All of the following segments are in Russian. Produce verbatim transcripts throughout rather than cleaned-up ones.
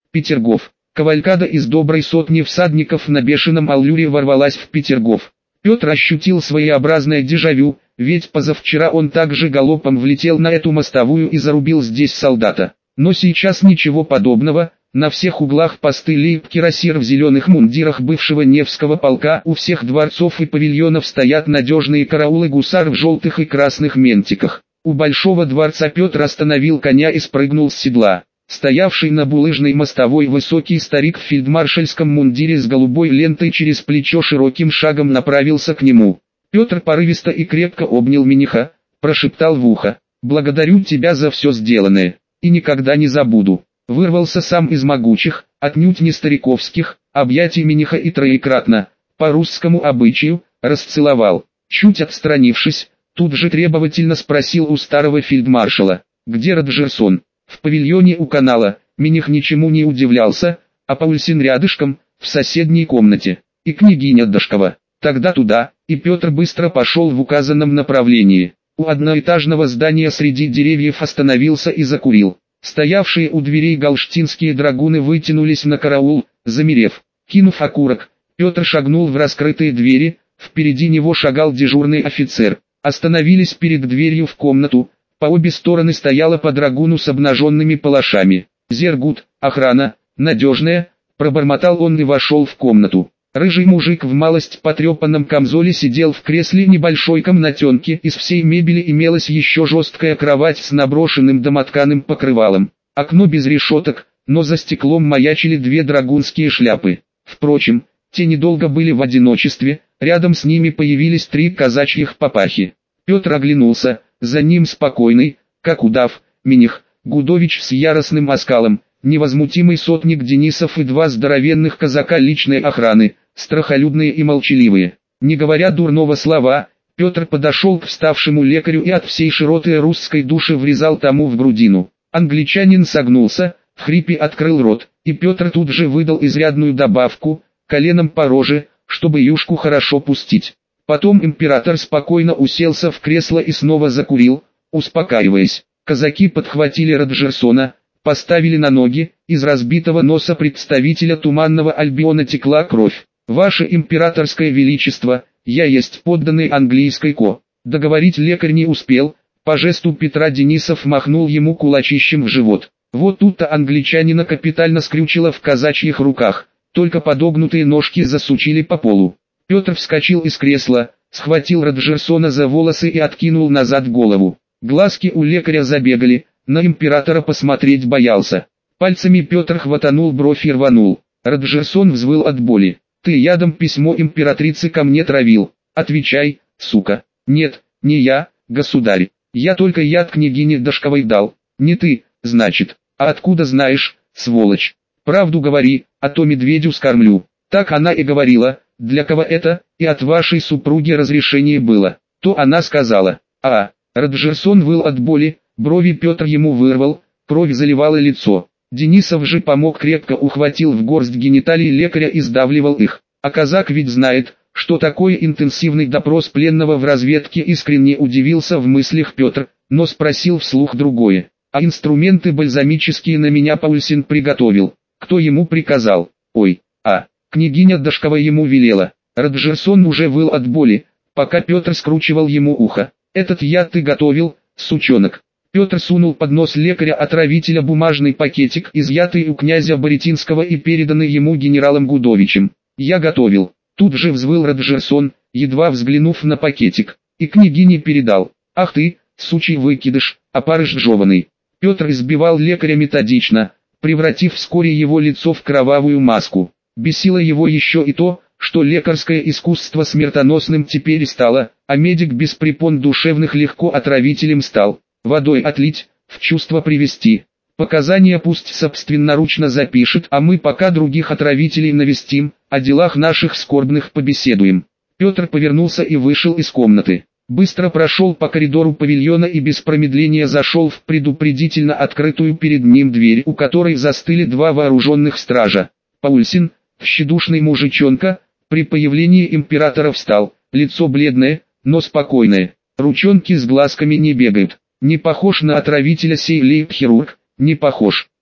Петергоф. Кавалькада из доброй сотни всадников на бешеном аллюре ворвалась в Петергоф. Петр ощутил своеобразное дежавю, ведь позавчера он также галопом влетел на эту мостовую и зарубил здесь солдата. Но сейчас ничего подобного. На всех углах посты лейб-кирасир в зеленых мундирах бывшего Невского полка, у всех дворцов и павильонов стоят надежные караулы гусар в желтых и красных ментиках. У большого дворца Петр остановил коня и спрыгнул с седла. Стоявший на булыжной мостовой высокий старик в фельдмаршальском мундире с голубой лентой через плечо широким шагом направился к нему. Петр порывисто и крепко обнял миниха, прошептал в ухо: «Благодарю тебя за все сделанное, и никогда не забуду». Вырвался сам из могучих, отнюдь не стариковских, объятий миниха и троекратно, по русскому обычаю, расцеловал. Чуть отстранившись, тут же требовательно спросил у старого фельдмаршала: «Где Роджерсон?» В павильоне у канала. Миних ничему не удивлялся, а Паульсин рядышком, в соседней комнате. И княгиня Дашкова. Тогда туда, и Петр быстро пошел в указанном направлении. У одноэтажного здания среди деревьев остановился и закурил. Стоявшие у дверей галштинские драгуны вытянулись на караул, замерев. Кинув окурок, Петр шагнул в раскрытые двери, впереди него шагал дежурный офицер. Остановились перед дверью в комнату, по обе стороны стояла по драгуну с обнаженными палашами. «Зергут, охрана, надежная», пробормотал он и вошел в комнату. Рыжий мужик в малость потрепанном камзоле сидел в кресле небольшой комнатенки. Из всей мебели имелась еще жесткая кровать с наброшенным домотканым покрывалом. Окно без решеток, но за стеклом маячили две драгунские шляпы. Впрочем, те недолго были в одиночестве, рядом с ними появились три казачьих папахи. Петр оглянулся, за ним спокойный, как удав, миних, Гудович с яростным оскалом, невозмутимый сотник Денисов и два здоровенных казака личной охраны, страхолюдные и молчаливые. Не говоря дурного слова, Петр подошел к вставшему лекарю и от всей широты русской души врезал тому в грудину. Англичанин согнулся, в хрипе открыл рот, и Петр тут же выдал изрядную добавку, коленом по роже, чтобы юшку хорошо пустить. Потом император спокойно уселся в кресло и снова закурил, успокаиваясь. Казаки подхватили Роджерсона, поставили на ноги, из разбитого носа представителя Туманного Альбиона текла кровь. «Ваше императорское величество, я есть подданный английской ко». Договорить лекарь не успел, по жесту Петра Денисов махнул ему кулачищем в живот. Вот тут-то англичанина капитально скрючило в казачьих руках, только подогнутые ножки засучили по полу. Петр вскочил из кресла, схватил Роджерсона за волосы и откинул назад голову. Глазки у лекаря забегали, на императора посмотреть боялся. Пальцами Петр хватанул бровь и рванул. Роджерсон взвыл от боли. «Ты ядом письмо императрицы ко мне травил. Отвечай, сука». «Нет, не я, государь. Я только яд княгине Дашковой дал. Не ты, значит. А откуда знаешь, сволочь? Правду говори, а то медведю скормлю». Так она и говорила. «Для кого это?» «И от вашей супруги разрешение было». То она сказала. «А». Роджерсон выл от боли, брови Петр ему вырвал, кровь заливала лицо. Денисов же помог, крепко ухватил в горсть гениталий лекаря и сдавливал их. А казак ведь знает, что такое интенсивный допрос пленного в разведке, искренне удивился в мыслях Петр, но спросил вслух другое. «А инструменты бальзамические на меня Паульсин приготовил. Кто ему приказал?» «Ой, а, княгиня Дашкова ему велела». Роджерсон уже выл от боли, пока Петр скручивал ему ухо. «Этот яд ты готовил, сучонок». Петр сунул под нос лекаря-отравителя бумажный пакетик, изъятый у князя Боретинского и переданный ему генералом Гудовичем. «Я готовил». Тут же взвыл Роджерсон, едва взглянув на пакетик. «И княгине передал». «Ах ты, сучий выкидыш, опарыш жеваный». Петр избивал лекаря методично, превратив вскоре его лицо в кровавую маску. Бесило его еще и то, что лекарское искусство смертоносным теперь стало, а медик без препон душевных легко отравителем стал. Водой отлить, в чувство привести. Показания пусть собственноручно запишет, а мы пока других отравителей навестим, о делах наших скорбных побеседуем. Петр повернулся и вышел из комнаты. Быстро прошел по коридору павильона и без промедления зашел в предупредительно открытую перед ним дверь, у которой застыли два вооруженных стража. Паульсин, тщедушный мужичонка, при появлении императора встал, лицо бледное, но спокойное, ручонки с глазками не бегают. Не похож на отравителя сей лейб-хирург, не похож.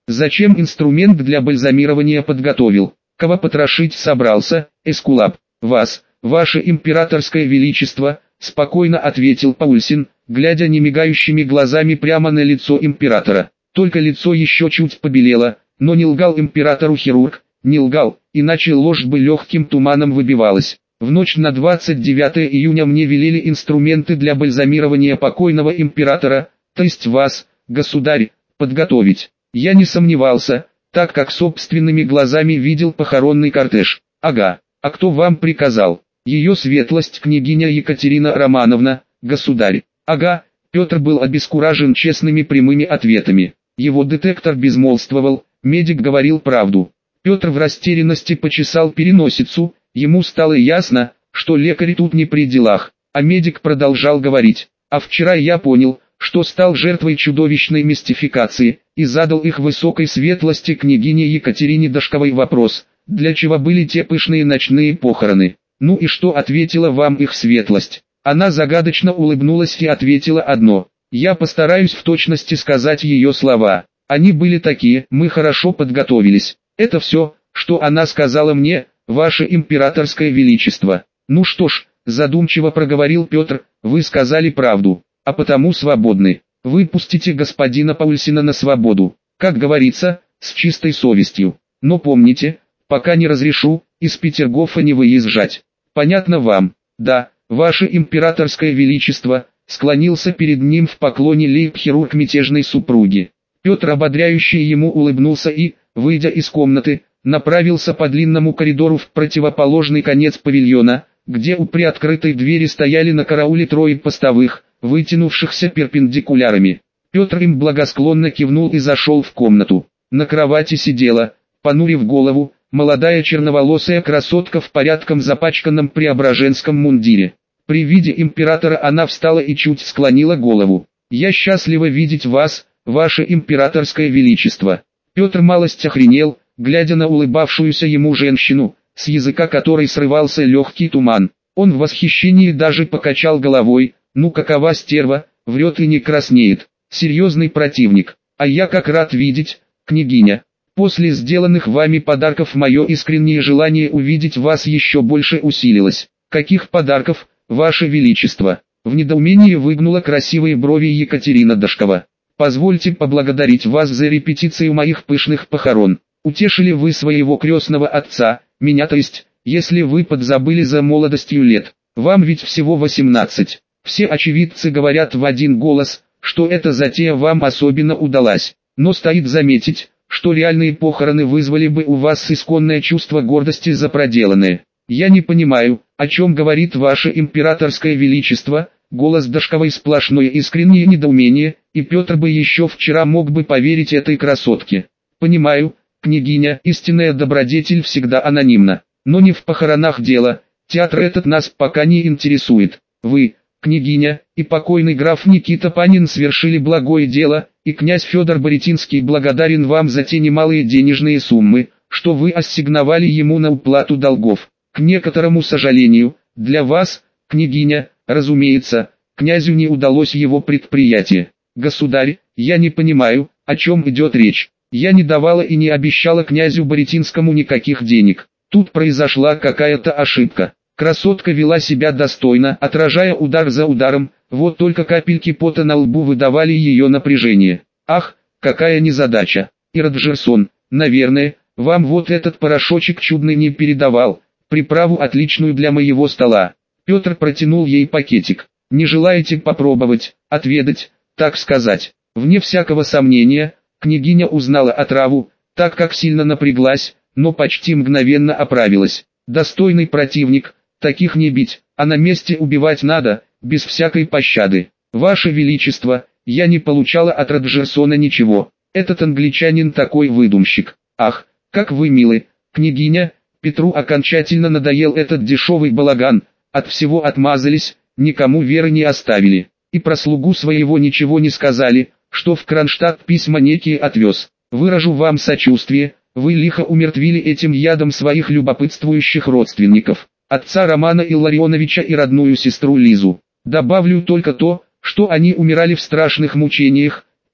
Зачем инструмент для бальзамирования подготовил? Кого потрошить собрался, Эскулап? Вас, ваше императорское величество, спокойно ответил Паульсин, глядя немигающими глазами прямо на лицо императора. Только лицо еще чуть побелело, но не лгал императору хирург, не лгал, иначе ложь бы легким туманом выбивалась. В ночь на двадцать девятое июня мне велели инструменты для бальзамирования покойного императора, то есть вас, государь, подготовить. Я не сомневался, так как собственными глазами видел похоронный кортеж. Ага, а кто вам приказал? Ее светлость княгиня Екатерина Романовна, государь. Ага, Петр был обескуражен честными прямыми ответами. Его детектор безмолвствовал, медик говорил правду. Петр в растерянности почесал переносицу, ему стало ясно, что лекарь тут не при делах, а медик продолжал говорить. А вчера я понял, что стал жертвой чудовищной мистификации, и задал их высокой светлости княгине Екатерине Дашковой вопрос, для чего были те пышные ночные похороны. Ну и что ответила вам их светлость? Она загадочно улыбнулась и ответила одно. Я постараюсь в точности сказать ее слова. Они были такие: мы хорошо подготовились. Это все, что она сказала мне, ваше императорское величество. Ну что ж, задумчиво проговорил Петр, вы сказали правду, а потому свободны. Выпустите господина Паульсина на свободу, как говорится, с чистой совестью. Но помните, пока не разрешу, из Петергофа не выезжать. Понятно вам? Да, ваше императорское величество, склонился перед ним в поклоне лейб-хирург мятежной супруги. Петр ободряюще ему улыбнулся и, выйдя из комнаты, направился по длинному коридору в противоположный конец павильона, где у приоткрытой двери стояли на карауле трое постовых, вытянувшихся перпендикулярами. Петр им благосклонно кивнул и зашел в комнату. На кровати сидела, понурив голову, молодая черноволосая красотка в порядком запачканном преображенском мундире. При виде императора она встала и чуть склонила голову. «Я счастлива видеть вас, ваше императорское величество». Петр малость охренел, глядя на улыбавшуюся ему женщину, с языка которой срывался легкий туман. Он в восхищении даже покачал головой. «Ну какова стерва, врет и не краснеет, серьезный противник, а я как рад видеть, княгиня. После сделанных вами подарков мое искреннее желание увидеть вас еще больше усилилось». «Каких подарков, ваше величество?» В недоумении выгнула красивые брови Екатерина Дашкова. «Позвольте поблагодарить вас за репетицию моих пышных похорон. Утешили вы своего крестного отца, меня то есть, если вы подзабыли за молодостью лет. Вам ведь всего восемнадцать. Все очевидцы говорят в один голос, что эта затея вам особенно удалась. Но стоит заметить, что реальные похороны вызвали бы у вас исконное чувство гордости за проделанное. Я не понимаю, о чем говорит ваше императорское величество». Голос Дашковой сплошное искреннее недоумение, и Петр бы еще вчера мог бы поверить этой красотке. «Понимаю, княгиня, истинная добродетель всегда анонимна, но не в похоронах дело, театр этот нас пока не интересует. Вы, княгиня, и покойный граф Никита Панин совершили благое дело, и князь Федор Боретинский благодарен вам за те немалые денежные суммы, что вы ассигновали ему на уплату долгов. К некоторому сожалению, для вас, княгиня, разумеется, князю не удалось его предприятие. Государь, я не понимаю, о чем идет речь. Я не давала и не обещала князю Боретинскому никаких денег. Тут произошла какая-то ошибка. Красотка вела себя достойно, отражая удар за ударом, вот только капельки пота на лбу выдавали ее напряжение. Ах, какая незадача. Ирод-Джерсон, наверное, вам вот этот порошочек чудный не передавал, приправу отличную для моего стола. Петр протянул ей пакетик. «Не желаете попробовать, отведать, так сказать?» Вне всякого сомнения, княгиня узнала отраву, так как сильно напряглась, но почти мгновенно оправилась. «Достойный противник, таких не бить, а на месте убивать надо, без всякой пощады. Ваше Величество, я не получала от Роджерсона ничего, этот англичанин такой выдумщик. Ах, как вы милы, княгиня!» Петру окончательно надоел этот дешевый балаган. От всего отмазались, никому веры не оставили, и про слугу своего ничего не сказали, что в Кронштадт письма некие отвез. Выражу вам сочувствие, вы лихо умертвили этим ядом своих любопытствующих родственников, отца Романа Илларионовича и родную сестру Лизу. Добавлю только то, что они умирали в страшных мучениях,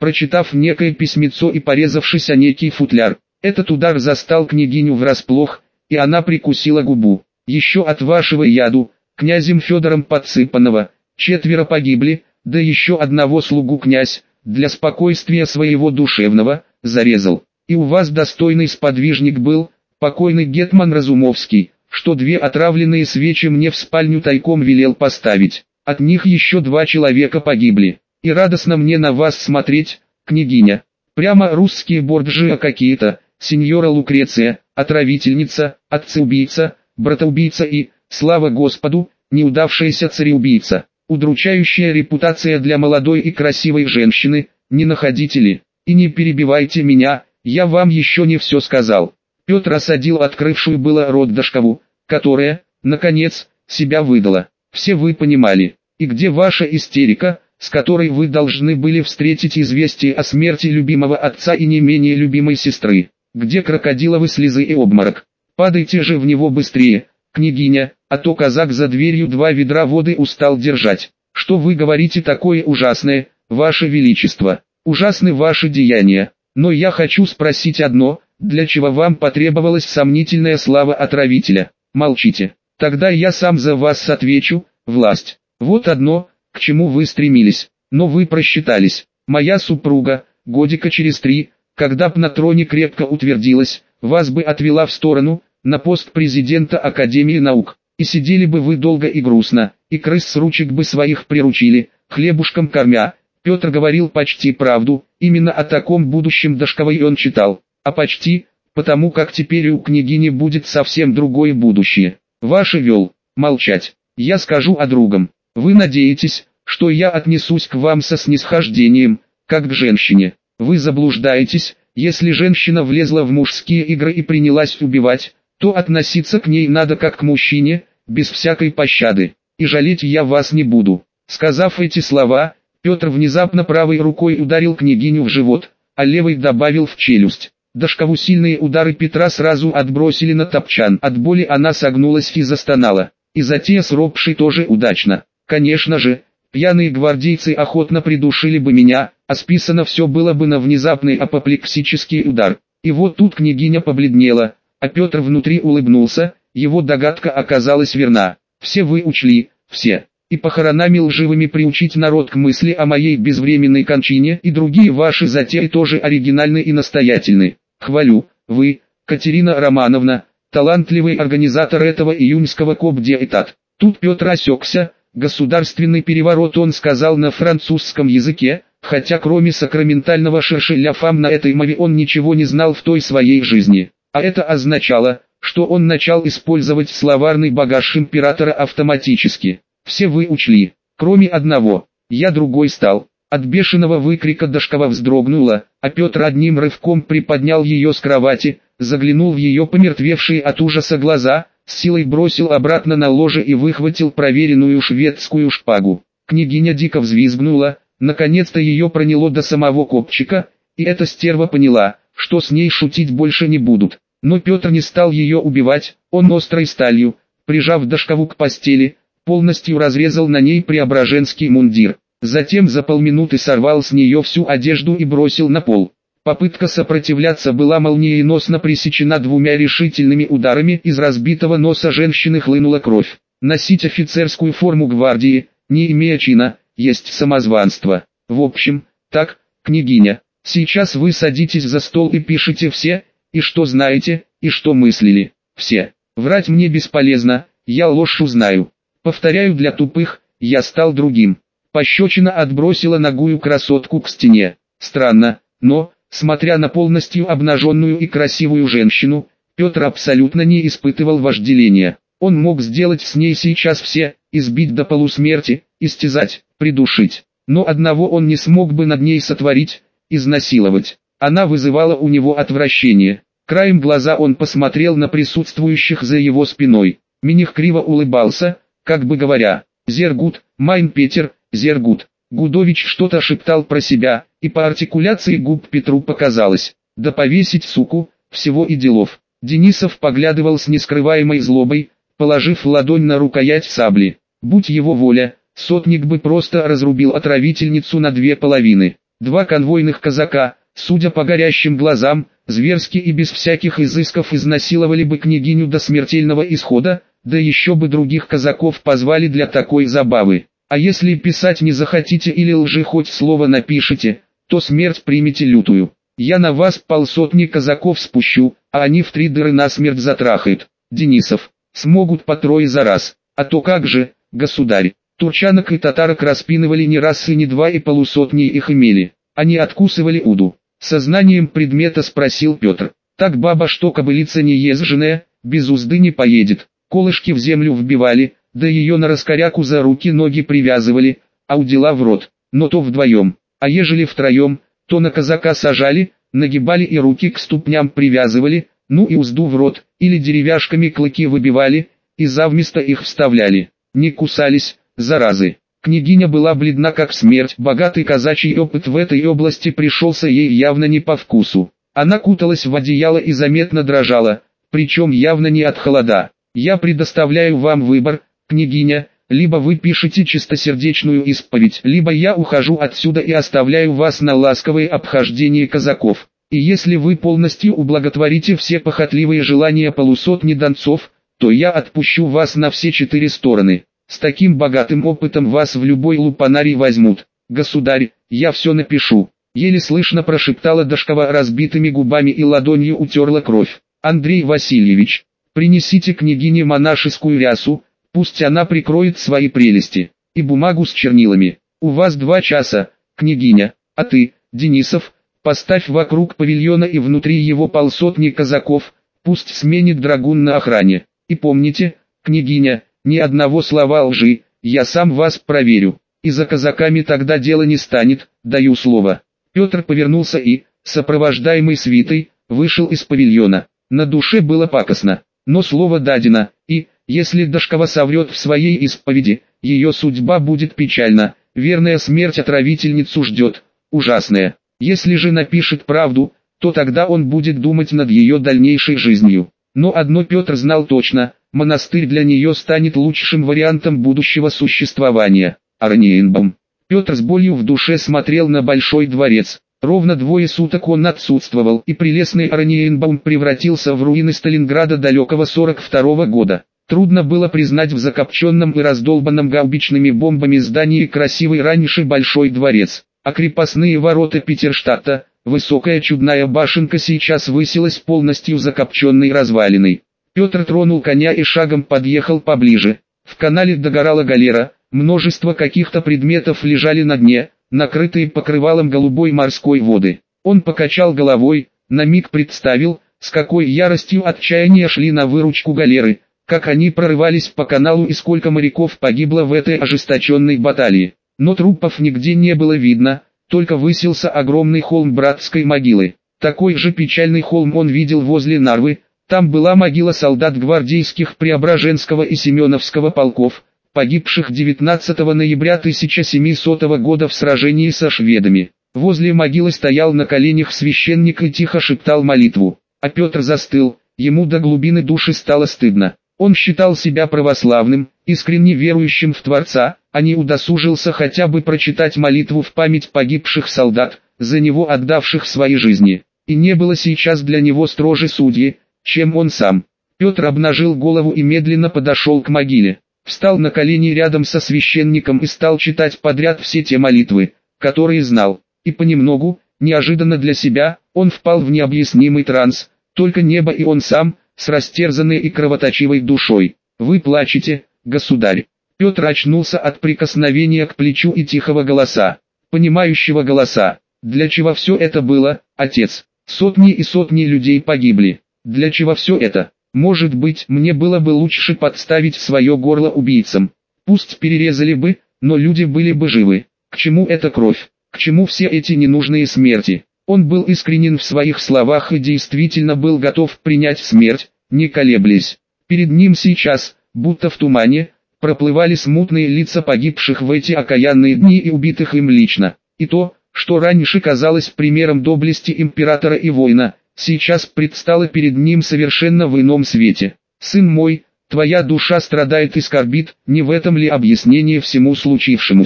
прочитав некое письмецо и порезавшись о некий футляр. Этот удар застал княгиню врасплох, и она прикусила губу. Еще от вашего яду, князем Федором подсыпанного, четверо погибли, да еще одного слугу князь, для спокойствия своего душевного, зарезал. И у вас достойный сподвижник был, покойный гетман Разумовский, что две отравленные свечи мне в спальню тайком велел поставить. От них еще два человека погибли. И радостно мне на вас смотреть, княгиня. Прямо русские борджиа какие-то, сеньора Лукреция, отравительница, отца-убийца, брата-убийца и, слава Господу, неудавшаяся цареубийца. Удручающая репутация для молодой и красивой женщины, не находите ли? И не перебивайте меня, я вам еще не все сказал. Петр осадил открывшую было рот Дашкову, которая, наконец, себя выдала. Все вы понимали. И где ваша истерика, с которой вы должны были встретить известие о смерти любимого отца и не менее любимой сестры? Где крокодиловы слезы и обморок? Падайте же в него быстрее, княгиня, а то казак за дверью два ведра воды устал держать. Что вы говорите такое ужасное, ваше величество? Ужасны ваши деяния. Но я хочу спросить одно, для чего вам потребовалась сомнительная слава отравителя? Молчите. Тогда я сам за вас отвечу, власть. Вот одно, к чему вы стремились, но вы просчитались. Моя супруга, годика через три, когда б на троне крепко утвердилась, вас бы отвела в сторону, на пост президента Академии наук. И сидели бы вы долго и грустно, и крыс с ручек бы своих приручили, хлебушком кормя. Петр говорил почти правду, именно о таком будущем Дашковой он читал. А почти, потому как теперь у княгини будет совсем другое будущее. Ваше вел, молчать. Я скажу о другом. Вы надеетесь, что я отнесусь к вам со снисхождением, как к женщине. Вы заблуждаетесь, если женщина влезла в мужские игры и принялась убивать, то относиться к ней надо как к мужчине, без всякой пощады. И жалеть я вас не буду. Сказав эти слова, Петр внезапно правой рукой ударил княгиню в живот, а левой добавил в челюсть. Дашкову сильные удары Петра сразу отбросили на топчан. От боли она согнулась и застонала. И затея с ропшей тоже удачно. Конечно же, пьяные гвардейцы охотно придушили бы меня, а списано все было бы на внезапный апоплексический удар. И вот тут княгиня побледнела, а Петр внутри улыбнулся, его догадка оказалась верна. Все вы учли, все. И похоронами лживыми приучить народ к мысли о моей безвременной кончине, и другие ваши затеи тоже оригинальны и настоятельны. Хвалю, вы, Катерина Романовна, талантливый организатор этого июньского коп-диэтат. Тут Петр осекся, государственный переворот он сказал на французском языке, хотя кроме сакраментального шершеля фам на этой мове он ничего не знал в той своей жизни. А это означало, что он начал использовать словарный багаж императора автоматически. Все вы учли, кроме одного, я другой стал. От бешеного выкрика Дашкова вздрогнула, а Петр одним рывком приподнял ее с кровати, заглянул в ее помертвевшие от ужаса глаза, с силой бросил обратно на ложе и выхватил проверенную шведскую шпагу. Княгиня дико взвизгнула, наконец-то ее проняло до самого копчика, и эта стерва поняла, что с ней шутить больше не будут. Но Петр не стал ее убивать, он острой сталью, прижав Дашкову к постели, полностью разрезал на ней преображенский мундир. Затем за полминуты сорвал с нее всю одежду и бросил на пол. Попытка сопротивляться была молниеносно пресечена двумя решительными ударами, из разбитого носа женщины хлынула кровь. Носить офицерскую форму гвардии, не имея чина, есть самозванство. В общем, так, княгиня, сейчас вы садитесь за стол и пишите все, и что знаете, и что мыслили, все. Врать мне бесполезно, я ложь узнаю. Повторяю для тупых, я стал другим. Пощечина отбросила нагую красотку к стене. Странно, но, смотря на полностью обнаженную и красивую женщину, Петр абсолютно не испытывал вожделения. Он мог сделать с ней сейчас все, избить до полусмерти, истязать, придушить. Но одного он не смог бы над ней сотворить, изнасиловать. Она вызывала у него отвращение. Краем глаза он посмотрел на присутствующих за его спиной. Миних криво улыбался, как бы говоря: «Зергут, майн Петер, Зергут». Гудович что-то шептал про себя, и по артикуляции губ Петру показалось: «Да повесить суку, всего и делов». Денисов поглядывал с нескрываемой злобой, положив ладонь на рукоять сабли. Будь его воля, сотник бы просто разрубил отравительницу на две половины. Два конвойных казака, судя по горящим глазам, зверски и без всяких изысков изнасиловали бы княгиню до смертельного исхода, да еще бы других казаков позвали для такой забавы. А если писать не захотите или лжи хоть слово напишите, то смерть примите лютую. Я на вас полсотни казаков спущу, а они в три дыры насмерть затрахают. Денисов, смогут по трое за раз. А то как же, государь, турчанок и татарок распинывали не раз и не два и полусотни их имели. Они откусывали уду. Сознанием предмета спросил Петр. Так баба что кобылица не езженая, без узды не поедет. Колышки в землю вбивали, да ее на раскоряку за руки-ноги привязывали, а удила в рот, но то вдвоем. А ежели втроем, то на казака сажали, нагибали и руки к ступням привязывали, ну и узду в рот, или деревяшками клыки выбивали, и завместо их вставляли. Не кусались, заразы. Княгиня была бледна как смерть, богатый казачий опыт в этой области пришелся ей явно не по вкусу. Она куталась в одеяло и заметно дрожала, причем явно не от холода. «Я предоставляю вам выбор, княгиня, либо вы пишете чистосердечную исповедь, либо я ухожу отсюда и оставляю вас на ласковое обхождение казаков. И если вы полностью ублаготворите все похотливые желания полусотни донцов, то я отпущу вас на все четыре стороны. С таким богатым опытом вас в любой лупанарий возьмут. Государь, я все напишу», — еле слышно прошептала Дашкова разбитыми губами и ладонью утерла кровь. «Андрей Васильевич, принесите княгине монашескую рясу, пусть она прикроет свои прелести, и бумагу с чернилами. У вас два часа, княгиня, а ты, Денисов, поставь вокруг павильона и внутри его полсотни казаков, пусть сменит драгун на охране. И помните, княгиня, ни одного слова лжи, я сам вас проверю, и за казаками тогда дело не станет, даю слово». Петр повернулся и, сопровождаемый свитой, вышел из павильона. На душе было пакостно, но слово дадено, и, если Дашкова соврет в своей исповеди, ее судьба будет печальна, верная смерть отравительницу ждет, ужасная. Если же напишет правду, то тогда он будет думать над ее дальнейшей жизнью. Но одно Петр знал точно, монастырь для нее станет лучшим вариантом будущего существования. Орниенбаум. Петр с болью в душе смотрел на Большой дворец. Ровно двое суток он отсутствовал, и прелестный Орниенбаум превратился в руины Сталинграда далекого сорок второго года. Трудно было признать в закопченном и раздолбанном гаубичными бомбами здании красивый раньше Большой дворец, а крепостные ворота Петерштадта, высокая чудная башенка сейчас высилась полностью закопченной развалиной. Петр тронул коня и шагом подъехал поближе. В канале догорала галера, множество каких-то предметов лежали на дне, накрытые покрывалом голубой морской воды. Он покачал головой, на миг представил, с какой яростью отчаяния шли на выручку галеры, как они прорывались по каналу и сколько моряков погибло в этой ожесточенной баталии. Но трупов нигде не было видно, только высился огромный холм братской могилы. Такой же печальный холм он видел возле Нарвы, там была могила солдат гвардейских Преображенского и Семеновского полков, погибших девятнадцатого ноября тысяча семисотого года в сражении со шведами. Возле могилы стоял на коленях священник и тихо шептал молитву, а Петр застыл, ему до глубины души стало стыдно. Он считал себя православным, искренне верующим в Творца, а не удосужился хотя бы прочитать молитву в память погибших солдат, за него отдавших свои жизни. И не было сейчас для него строже судьи, чем он сам. Петр обнажил голову и медленно подошел к могиле. Встал на колени рядом со священником и стал читать подряд все те молитвы, которые знал. И понемногу, неожиданно для себя, он впал в необъяснимый транс, только небо и он сам, с растерзанной и кровоточивой душой. «Вы плачете, государь». Петр очнулся от прикосновения к плечу и тихого голоса, понимающего голоса. «Для чего все это было, отец? Сотни и сотни людей погибли. Для чего все это? Может быть, мне было бы лучше подставить свое горло убийцам. Пусть перерезали бы, но люди были бы живы. К чему эта кровь? К чему все эти ненужные смерти?» Он был искренен в своих словах и действительно был готов принять смерть, не колеблясь. Перед ним сейчас, будто в тумане, проплывали смутные лица погибших в эти окаянные дни и убитых им лично. И то, что раньше казалось примером доблести императора и воина, сейчас предстало перед ним совершенно в ином свете. «Сын мой, твоя душа страдает и скорбит, не в этом ли объяснение всему случившемуся?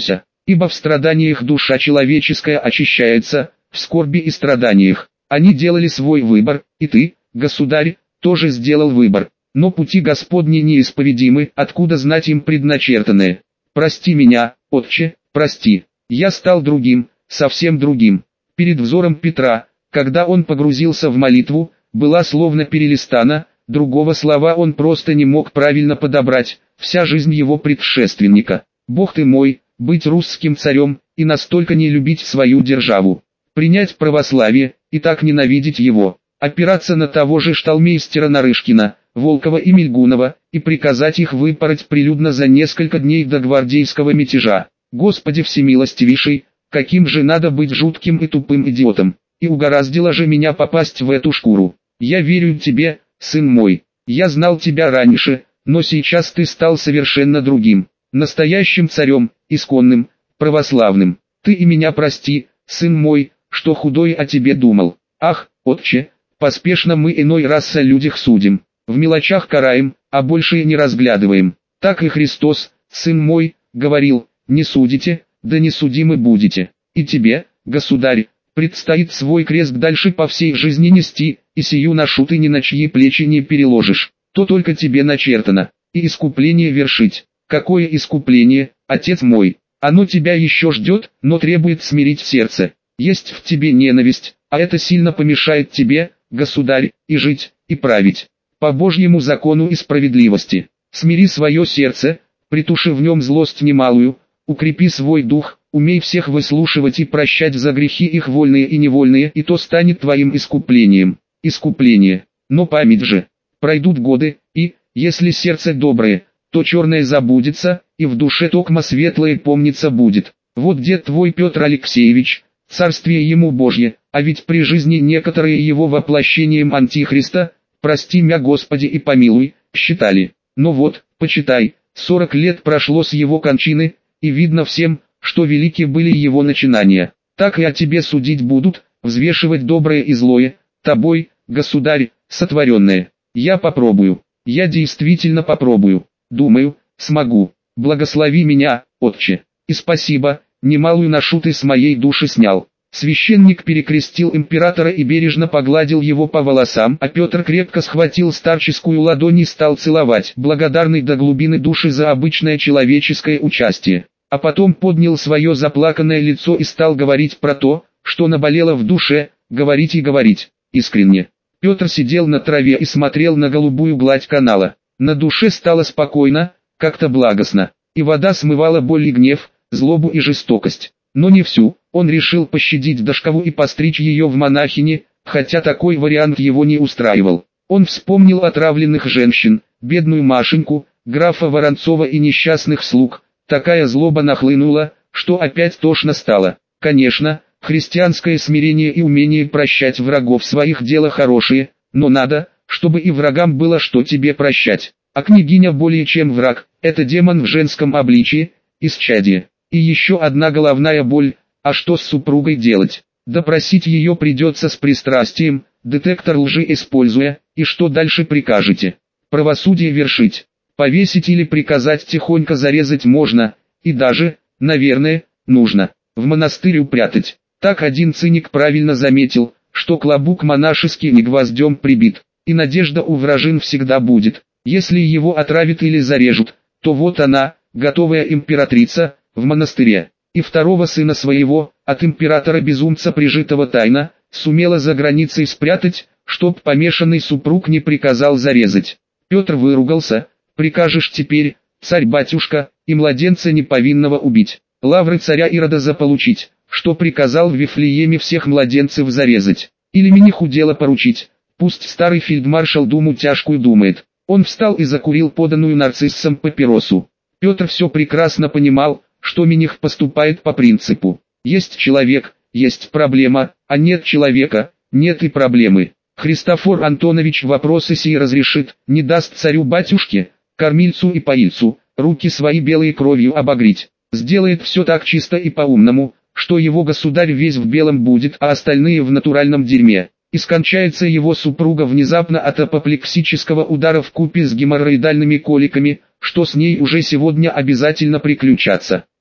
Ибо в страданиях душа человеческая очищается, в скорби и страданиях. Они делали свой выбор, и ты, государь, тоже сделал выбор. Но пути Господни неисповедимы, откуда знать им предначертанное. Прости меня, отче, прости. Я стал другим, совсем другим. Перед взором Петра, когда он погрузился в молитву, была словно перелистана, другого слова он просто не мог правильно подобрать, вся жизнь его предшественника. Бог ты мой, быть русским царем, и настолько не любить свою державу. Принять православие, и так ненавидеть его. Опираться на того же шталмейстера Нарышкина, Волкова и Мильгунова, и приказать их выпороть прилюдно за несколько дней до гвардейского мятежа. Господи всемилостивейший, каким же надо быть жутким и тупым идиотом. И угораздило же меня попасть в эту шкуру. Я верю тебе, сын мой. Я знал тебя раньше, но сейчас ты стал совершенно другим. Настоящим царем, исконным, православным. Ты и меня прости, сын мой, что худой о тебе думал. Ах, отче, поспешно мы иной раз о людях судим. В мелочах караем, а большее не разглядываем. Так и Христос, сын мой, говорил, не судите, да не судимы будете. И тебе, государь, предстоит свой крест дальше по всей жизни нести, и сию ношу ты ни на чьи плечи не переложишь, то только тебе начертано, и искупление вершить. Какое искупление, отец мой? Оно тебя еще ждет, но требует смирить сердце. Есть в тебе ненависть, а это сильно помешает тебе, государь, и жить, и править. По Божьему закону и справедливости. Смири свое сердце, притуши в нем злость немалую, укрепи свой дух, умей всех выслушивать и прощать за грехи их вольные и невольные, и то станет твоим искуплением. Искупление. Но память же. Пройдут годы, и, если сердце доброе, то черное забудется, и в душе токмо светлое помнится будет. Вот дед твой Петр Алексеевич, царствие ему Божье, а ведь при жизни некоторые его воплощением антихриста, прости мя Господи и помилуй, считали. Но вот, почитай, сорок лет прошло с его кончины, и видно всем, что велики были его начинания. Так и о тебе судить будут, взвешивать доброе и злое, тобой, государь, сотворенное. Я попробую, я действительно попробую. Думаю, смогу. Благослови меня, отче. И спасибо, немалую ношу ты с моей души снял. Священник перекрестил императора и бережно погладил его по волосам, а Петр крепко схватил старческую ладонь и стал целовать, благодарный до глубины души за обычное человеческое участие. А потом поднял свое заплаканное лицо и стал говорить про то, что наболело в душе, говорить и говорить, искренне. Петр сидел на траве и смотрел на голубую гладь канала. На душе стало спокойно, как-то благостно, и вода смывала боль и гнев, злобу и жестокость. Но не всю, он решил пощадить Дашкову и постричь ее в монахини, хотя такой вариант его не устраивал. Он вспомнил отравленных женщин, бедную Машеньку, графа Воронцова и несчастных слуг. Такая злоба нахлынула, что опять тошно стало. Конечно, христианское смирение и умение прощать врагов своих дело хорошие, но надо, чтобы и врагам было что тебе прощать. А княгиня более чем враг, это демон в женском обличии, исчадие. И еще одна головная боль, а что с супругой делать? Допросить ее придется с пристрастием, детектор лжи используя, и что дальше прикажете? Правосудие вершить, повесить или приказать тихонько зарезать можно, и даже, наверное, нужно, в монастырь упрятать. Так один циник правильно заметил, что клобук монашеский не гвоздем прибит. И надежда у вражин всегда будет. Если его отравят или зарежут, то вот она, готовая императрица, в монастыре. И второго сына своего, от императора-безумца прижитого тайно, сумела за границей спрятать, чтоб помешанный супруг не приказал зарезать. Петр выругался, прикажешь теперь, царь-батюшка, и младенца неповинного убить, лавры царя Ирода заполучить, что приказал в Вифлееме всех младенцев зарезать, или мениху дело поручить. Пусть старый фельдмаршал думу тяжкую думает. Он встал и закурил поданную нарциссом папиросу. Петр все прекрасно понимал, что Миних поступает по принципу: есть человек, есть проблема, а нет человека, нет и проблемы. Христофор Антонович вопросы сии разрешит, не даст царю-батюшке, кормильцу и поильцу, руки свои белой кровью обогреть. Сделает все так чисто и по-умному, что его государь весь в белом будет, а остальные в натуральном дерьме. И скончается его супруга внезапно от апоплексического удара вкупе с геморроидальными коликами, что с ней уже сегодня обязательно приключатся.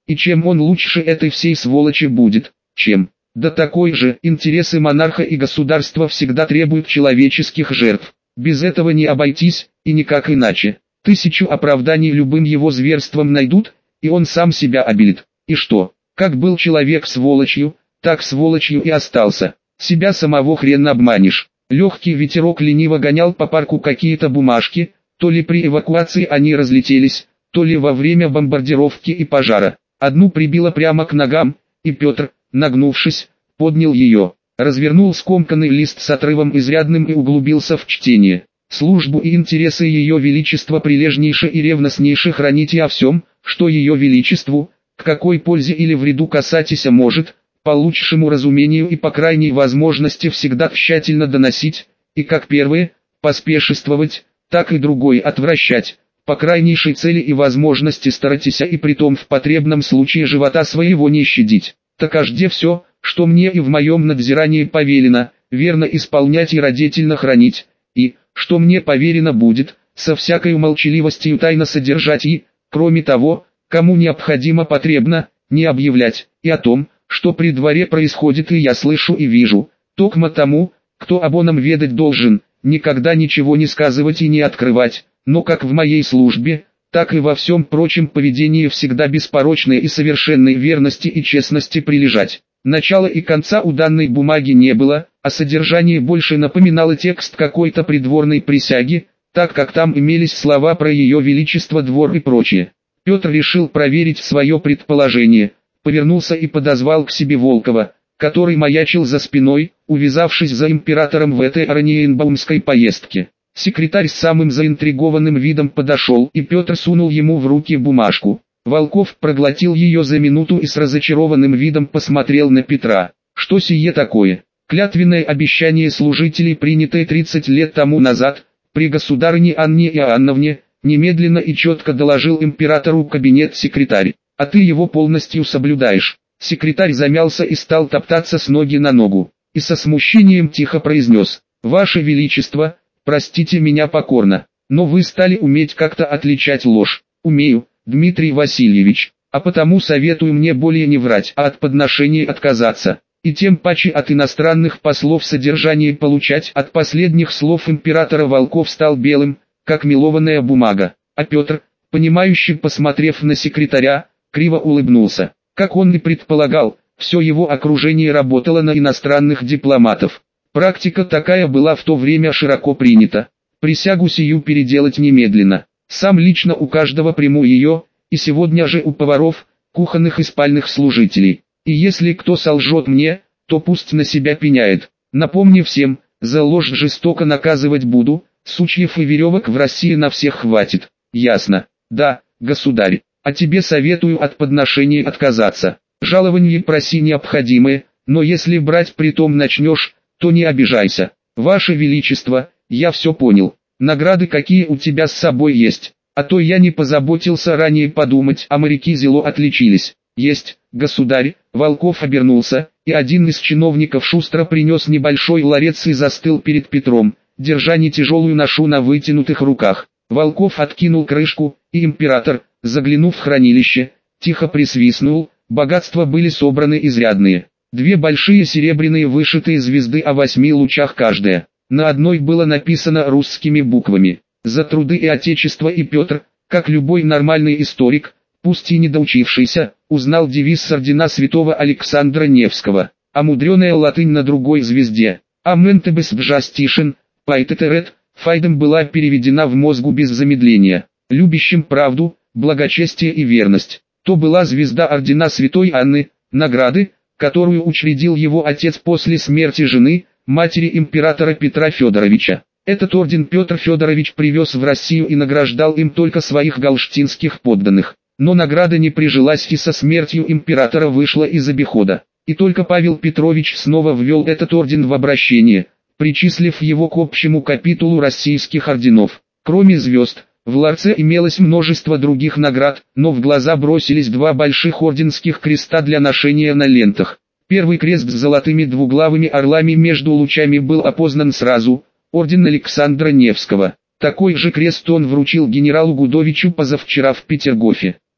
И чем он лучше этой всей сволочи будет? Чем? Да такой же, интересы монарха и государства всегда требуют человеческих жертв. Без этого не обойтись, и никак иначе. Тысячу оправданий любым его зверством найдут, и он сам себя обелит. И что? Как был человек сволочью, так сволочью и остался. Себя самого хрен обманешь. Легкий ветерок лениво гонял по парку какие-то бумажки, то ли при эвакуации они разлетелись, то ли во время бомбардировки и пожара. Одну прибило прямо к ногам, и Петр, нагнувшись, поднял ее, развернул скомканный лист с отрывом изрядным и углубился в чтение. Службу и интересы Ее Величества прилежнейше и ревностнейше храните о всем, что Ее Величеству, к какой пользе или вреду касатися может, по лучшему разумению и по крайней возможности всегда тщательно доносить, и как первое, поспешествовать, так и другой отвращать, по крайнейшей цели и возможности старайтеся и притом в потребном случае живота своего не щадить. Так ажде все, что мне и в моем надзирании повелено, верно исполнять и радетельно хранить, и, что мне поверено будет, со всякой молчаливостью тайно содержать и, кроме того, кому необходимо потребно, не объявлять, и о том, что при дворе происходит и я слышу и вижу, токмо тому, кто об оном ведать должен, никогда ничего не сказывать и не открывать, но как в моей службе, так и во всем прочем поведении всегда беспорочной и совершенной верности и честности прилежать. Начала и конца у данной бумаги не было, а содержание больше напоминало текст какой-то придворной присяги, так как там имелись слова про Ее Величество двор и прочее. Петр решил проверить свое предположение, повернулся и подозвал к себе Волкова, который маячил за спиной, увязавшись за императором в этой Ораниенбаумской поездке. Секретарь с самым заинтригованным видом подошел, и Петр сунул ему в руки бумажку. Волков проглотил ее за минуту и с разочарованным видом посмотрел на Петра. Что сие такое? Клятвенное обещание служителей, принятое тридцать лет тому назад, при государыне Анне Иоанновне, немедленно и четко доложил императору кабинет-секретарь. А ты его полностью соблюдаешь. Секретарь замялся и стал топтаться с ноги на ногу. И со смущением тихо произнес: «Ваше Величество, простите меня покорно, но вы стали уметь как-то отличать ложь». «Умею, Дмитрий Васильевич, а потому советую мне более не врать, а от подношений отказаться, и тем паче от иностранных послов содержание получать». От последних слов императора Волков стал белым, как мелованная бумага, а Петр, понимающе посмотрев на секретаря, криво улыбнулся. Как он и предполагал, все его окружение работало на иностранных дипломатов. Практика такая была в то время широко принята. Присягу сию переделать немедленно. Сам лично у каждого приму ее, и сегодня же у поваров, кухонных и спальных служителей. И если кто солжет мне, то пусть на себя пеняет. Напомни всем, за ложь жестоко наказывать буду, сучьев и веревок в России на всех хватит. Ясно? Да, государь. А тебе советую от подношений отказаться. Жалование проси необходимое, но если брать притом начнешь, то не обижайся. Ваше Величество, я все понял. Награды какие у тебя с собой есть? А то я не позаботился ранее подумать, а моряки зело отличились. Есть, государь. Волков обернулся, и один из чиновников шустро принес небольшой ларец и застыл перед Петром, держа нетяжелую ношу на вытянутых руках. Волков откинул крышку, и император, заглянув в хранилище, тихо присвистнул. Богатства были собраны изрядные. Две большие серебряные вышитые звезды о восьми лучах каждая. На одной было написано русскими буквами: «За труды и отечество». И Петр, как любой нормальный историк, пусть и недоучившийся, узнал девиз с ордена святого Александра Невского. А мудреная латынь на другой звезде: «Аментебес бжастишен, пайтетерет», файдом была переведена в мозгу без замедления: «Любящим правду, благочестие и верность». То была звезда ордена святой Анны, награды, которую учредил его отец после смерти жены, матери императора Петра Федоровича. Этот орден Петр Федорович привез в Россию и награждал им только своих галштинских подданных. Но награда не прижилась и со смертью императора вышла из обихода. И только Павел Петрович снова ввел этот орден в обращение, причислив его к общему капитулу российских орденов. Кроме звезд, в ларце имелось множество других наград, но в глаза бросились два больших орденских креста для ношения на лентах. Первый крест с золотыми двуглавыми орлами между лучами был опознан сразу: орден Александра Невского. Такой же крест он вручил генералу Гудовичу позавчера в Петергофе.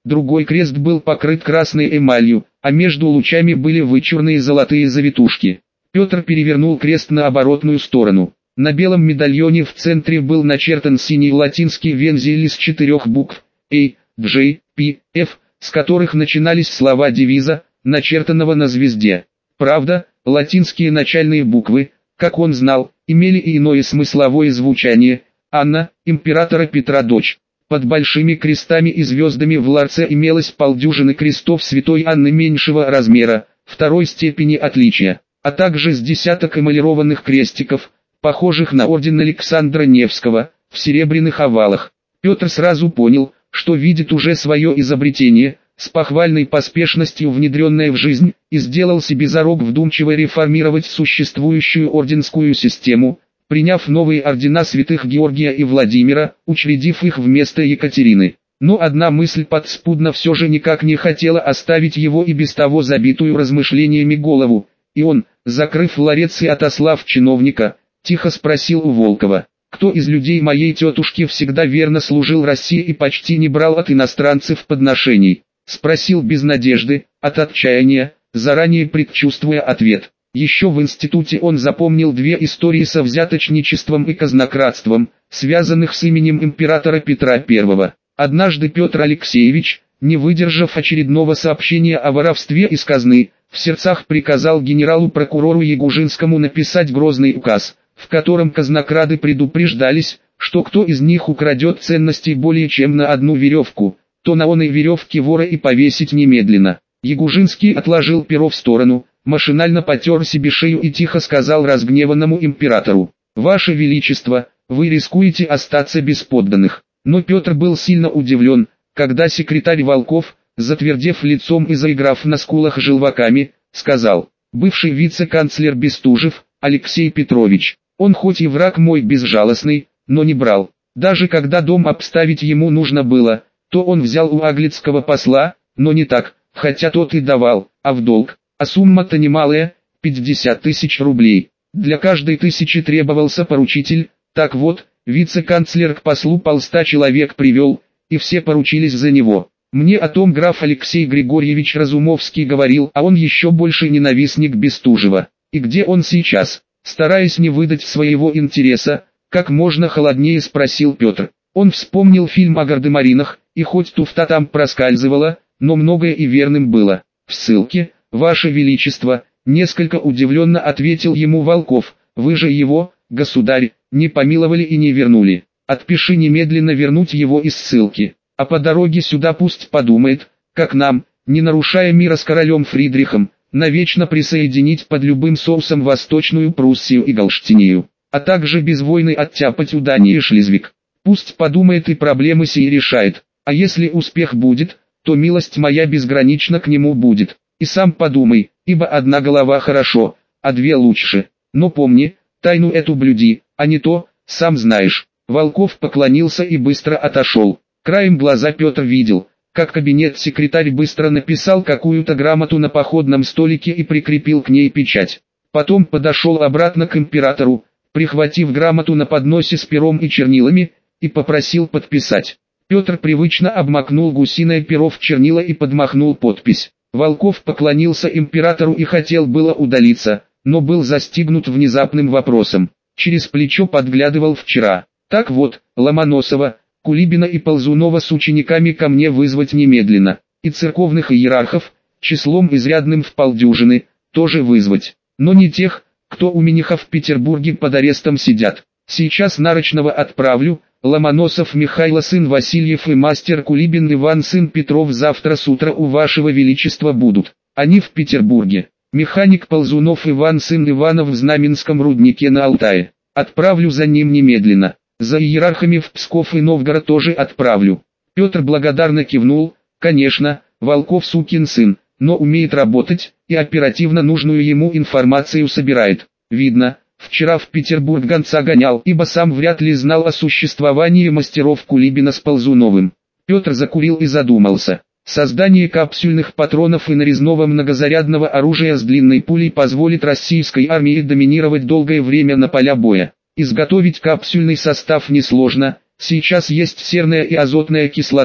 другой крест был покрыт красной эмалью, а между лучами были вычурные золотые завитушки. Петр перевернул крест на оборотную сторону. На белом медальоне в центре был начертан синий латинский вензель из четырех букв A, J, P, F, с которых начинались слова девиза, начертанного на звезде. Правда, латинские начальные буквы, как он знал, имели и иное смысловое звучание. Анна, императора Петра дочь. Под большими крестами и звездами в ларце имелось полдюжины крестов святой Анны меньшего размера, второй степени отличия, а также с десяток эмалированных крестиков, похожих на орден Александра Невского, в серебряных овалах. Петр сразу понял, что видит уже свое изобретение, с похвальной поспешностью внедренное в жизнь, и сделал себе зарок вдумчиво реформировать существующую орденскую систему, приняв новые ордена святых Георгия и Владимира, учредив их вместо Екатерины. Но одна мысль подспудно все же никак не хотела оставить его и без того забитую размышлениями голову, и он, закрыв ларец и отослав чиновника, тихо спросил у Волкова: «Кто из людей моей тетушки всегда верно служил России и почти не брал от иностранцев подношений?» Спросил без надежды, от отчаяния, заранее предчувствуя ответ. Еще в институте он запомнил две истории со взяточничеством и казнократством, связанных с именем императора Петра Первого. Однажды Петр Алексеевич, не выдержав очередного сообщения о воровстве из казны, в сердцах приказал генералу-прокурору Ягужинскому написать грозный указ, в котором казнокрады предупреждались, что кто из них украдет ценностей более чем на одну веревку, то на оной веревке вора и повесить немедленно. Ягужинский отложил перо в сторону, машинально потер себе шею и тихо сказал разгневанному императору: «Ваше Величество, вы рискуете остаться без подданных». Но Петр был сильно удивлен, когда секретарь Волков, затвердев лицом и заиграв на скулах желваками, сказал: «Бывший вице-канцлер Бестужев, Алексей Петрович, он хоть и враг мой безжалостный, но не брал. Даже когда дом обставить ему нужно было, то он взял у аглицкого посла, но не так, хотя тот и давал, а в долг, а сумма-то немалая, пятьдесят тысяч рублей. Для каждой тысячи требовался поручитель, так вот, вице-канцлер к послу полста человек привел, и все поручились за него. Мне о том граф Алексей Григорьевич Разумовский говорил, а он еще больше ненавистник Бестужева. И где он сейчас?» Стараясь не выдать своего интереса, как можно холоднее спросил Петр. Он вспомнил фильм о гардемаринах, и хоть туфта там проскальзывала, но многое и верным было. «В ссылке, Ваше Величество», несколько удивленно ответил ему Волков, «вы же его, государь, не помиловали и не вернули. Отпиши немедленно вернуть его из ссылки, а по дороге сюда пусть подумает, как нам, не нарушая мира с королем Фридрихом, навечно присоединить под любым соусом Восточную Пруссию и Галштинию, а также без войны оттяпать у Дании Шлезвиг. Пусть подумает и проблемы сии решает, а если успех будет, то милость моя безгранична к нему будет. И сам подумай, ибо одна голова хорошо, а две лучше. Но помни, тайну эту блюди, а не то, сам знаешь». Волков поклонился и быстро отошел. Краем глаза Петр видел, как кабинет-секретарь быстро написал какую-то грамоту на походном столике и прикрепил к ней печать. Потом подошел обратно к императору, прихватив грамоту на подносе с пером и чернилами, и попросил подписать. Петр привычно обмакнул гусиное перо в чернила и подмахнул подпись. Волков поклонился императору и хотел было удалиться, но был застигнут внезапным вопросом. Через плечо подглядывал вчера. «Так вот, Ломоносова, Кулибина и Ползунова с учениками ко мне вызвать немедленно, и церковных иерархов, числом изрядным в полдюжины, тоже вызвать, но не тех, кто у Миниха в Петербурге под арестом сидят. Сейчас Нарочного отправлю, Ломоносов Михайло сын Васильев и мастер Кулибин Иван сын Петров завтра с утра у Вашего Величества будут, они в Петербурге. Механик Ползунов Иван сын Иванов в Знаменском руднике на Алтае, отправлю за ним немедленно. За иерархами в Псков и Новгород тоже отправлю». Петр благодарно кивнул. Конечно, Волков сукин сын, но умеет работать, и оперативно нужную ему информацию собирает. Видно, вчера в Петербург гонца гонял, ибо сам вряд ли знал о существовании мастеров Кулибина с Ползуновым. Петр закурил и задумался. Создание капсюльных патронов и нарезного многозарядного оружия с длинной пулей позволит российской армии доминировать долгое время на поля боя. Изготовить капсюльный состав несложно, сейчас есть серная и азотная кислота,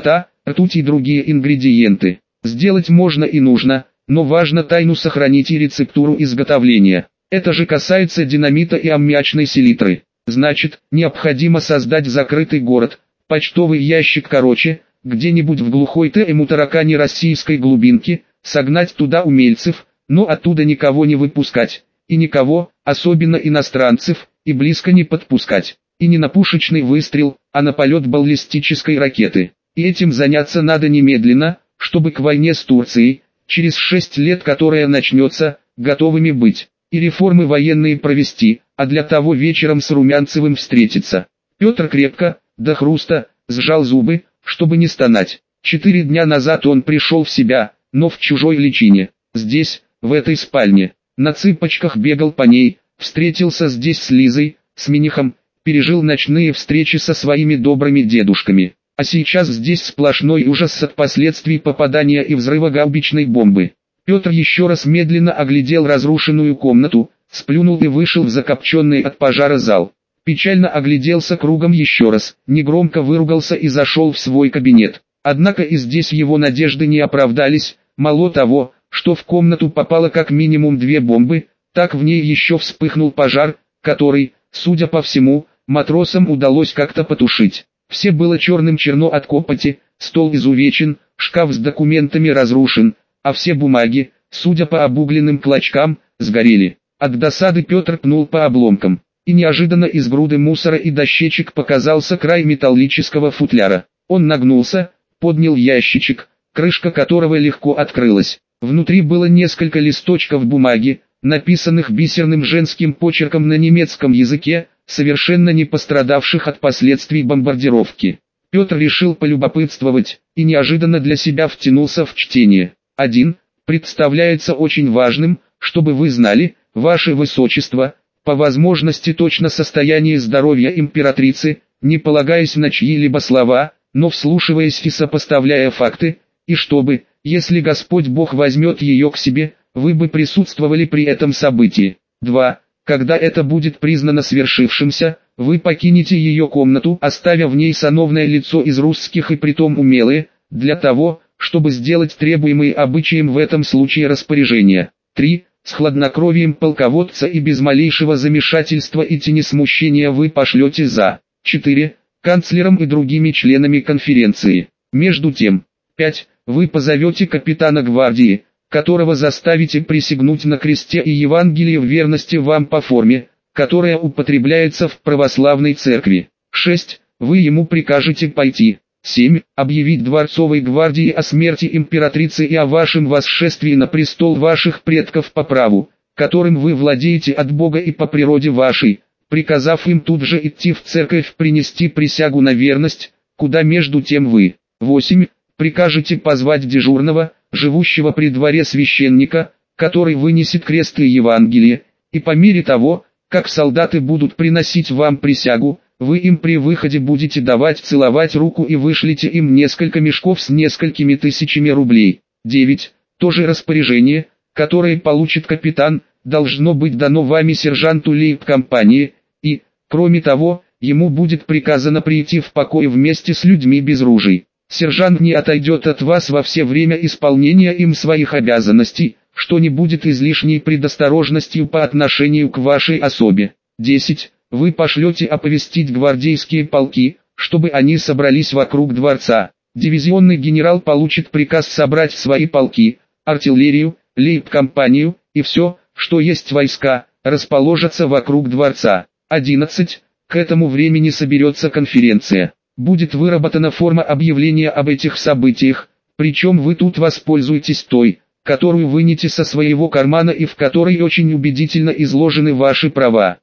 ртуть и другие ингредиенты. Сделать можно и нужно, но важно тайну сохранить и рецептуру изготовления. Это же касается динамита и аммиачной селитры. Значит, необходимо создать закрытый город, почтовый ящик короче, где-нибудь в глухой тему таракани российской глубинки, согнать туда умельцев, но оттуда никого не выпускать, и никого, особенно иностранцев, и близко не подпускать, и не на пушечный выстрел, а на полет баллистической ракеты. И этим заняться надо немедленно, чтобы к войне с Турцией, через шесть лет которая начнется, готовыми быть, и реформы военные провести, а для того вечером с Румянцевым встретиться. Петр крепко, до хруста, сжал зубы, чтобы не стонать. Четыре дня назад он пришел в себя, но в чужой личине. Здесь, в этой спальне, на цыпочках бегал по ней, встретился здесь с Лизой, с Минихом, пережил ночные встречи со своими добрыми дедушками. А сейчас здесь сплошной ужас от последствий попадания и взрыва гаубичной бомбы. Петр еще раз медленно оглядел разрушенную комнату, сплюнул и вышел в закопченный от пожара зал. Печально огляделся кругом еще раз, негромко выругался и зашел в свой кабинет. Однако и здесь его надежды не оправдались, мало того, что в комнату попало как минимум две бомбы, так в ней еще вспыхнул пожар, который, судя по всему, матросам удалось как-то потушить. Все было черным-черно от копоти, стол изувечен, шкаф с документами разрушен, а все бумаги, судя по обугленным клочкам, сгорели. От досады Петр пнул по обломкам, и неожиданно из груды мусора и дощечек показался край металлического футляра. Он нагнулся, поднял ящичек, крышка которого легко открылась. Внутри было несколько листочков бумаги, написанных бисерным женским почерком на немецком языке, совершенно не пострадавших от последствий бомбардировки. Петр решил полюбопытствовать, и неожиданно для себя втянулся в чтение. один. Представляется очень важным, чтобы вы знали, ваше высочество, по возможности точно состояние здоровья императрицы, не полагаясь на чьи-либо слова, но вслушиваясь и сопоставляя факты, и чтобы, если Господь Бог возьмет ее к себе, вы бы присутствовали при этом событии. два. Когда это будет признано свершившимся, вы покинете ее комнату, оставив в ней сановное лицо из русских и притом умелые, для того, чтобы сделать требуемые обычаем в этом случае распоряжения. три. С хладнокровием полководца и без малейшего замешательства и тени смущения вы пошлете за четыре. Канцлером и другими членами конференции. Между тем, пять. Вы позовете капитана гвардии, которого заставите присягнуть на кресте и Евангелие в верности вам по форме, которая употребляется в православной церкви. шесть. Вы ему прикажете пойти. семь. Объявить дворцовой гвардии о смерти императрицы и о вашем восшествии на престол ваших предков по праву, которым вы владеете от Бога и по природе вашей, приказав им тут же идти в церковь принести присягу на верность, куда между тем вы. восемь. Прикажете позвать дежурного, живущего при дворе священника, который вынесет крест и Евангелие, и по мере того, как солдаты будут приносить вам присягу, вы им при выходе будете давать целовать руку и вышлите им несколько мешков с несколькими тысячами рублей. девять. То же распоряжение, которое получит капитан, должно быть дано вами сержанту лейб-компании, и, кроме того, ему будет приказано прийти в покой вместе с людьми без ружей. Сержант не отойдет от вас во все время исполнения им своих обязанностей, что не будет излишней предосторожностью по отношению к вашей особе. десять. Вы пошлете оповестить гвардейские полки, чтобы они собрались вокруг дворца. Дивизионный генерал получит приказ собрать свои полки, артиллерию, лейб-компанию, и все, что есть войска, расположатся вокруг дворца. одиннадцать. К этому времени соберется конференция. Будет выработана форма объявления об этих событиях, причем вы тут воспользуетесь той, которую вынете со своего кармана и в которой очень убедительно изложены ваши права.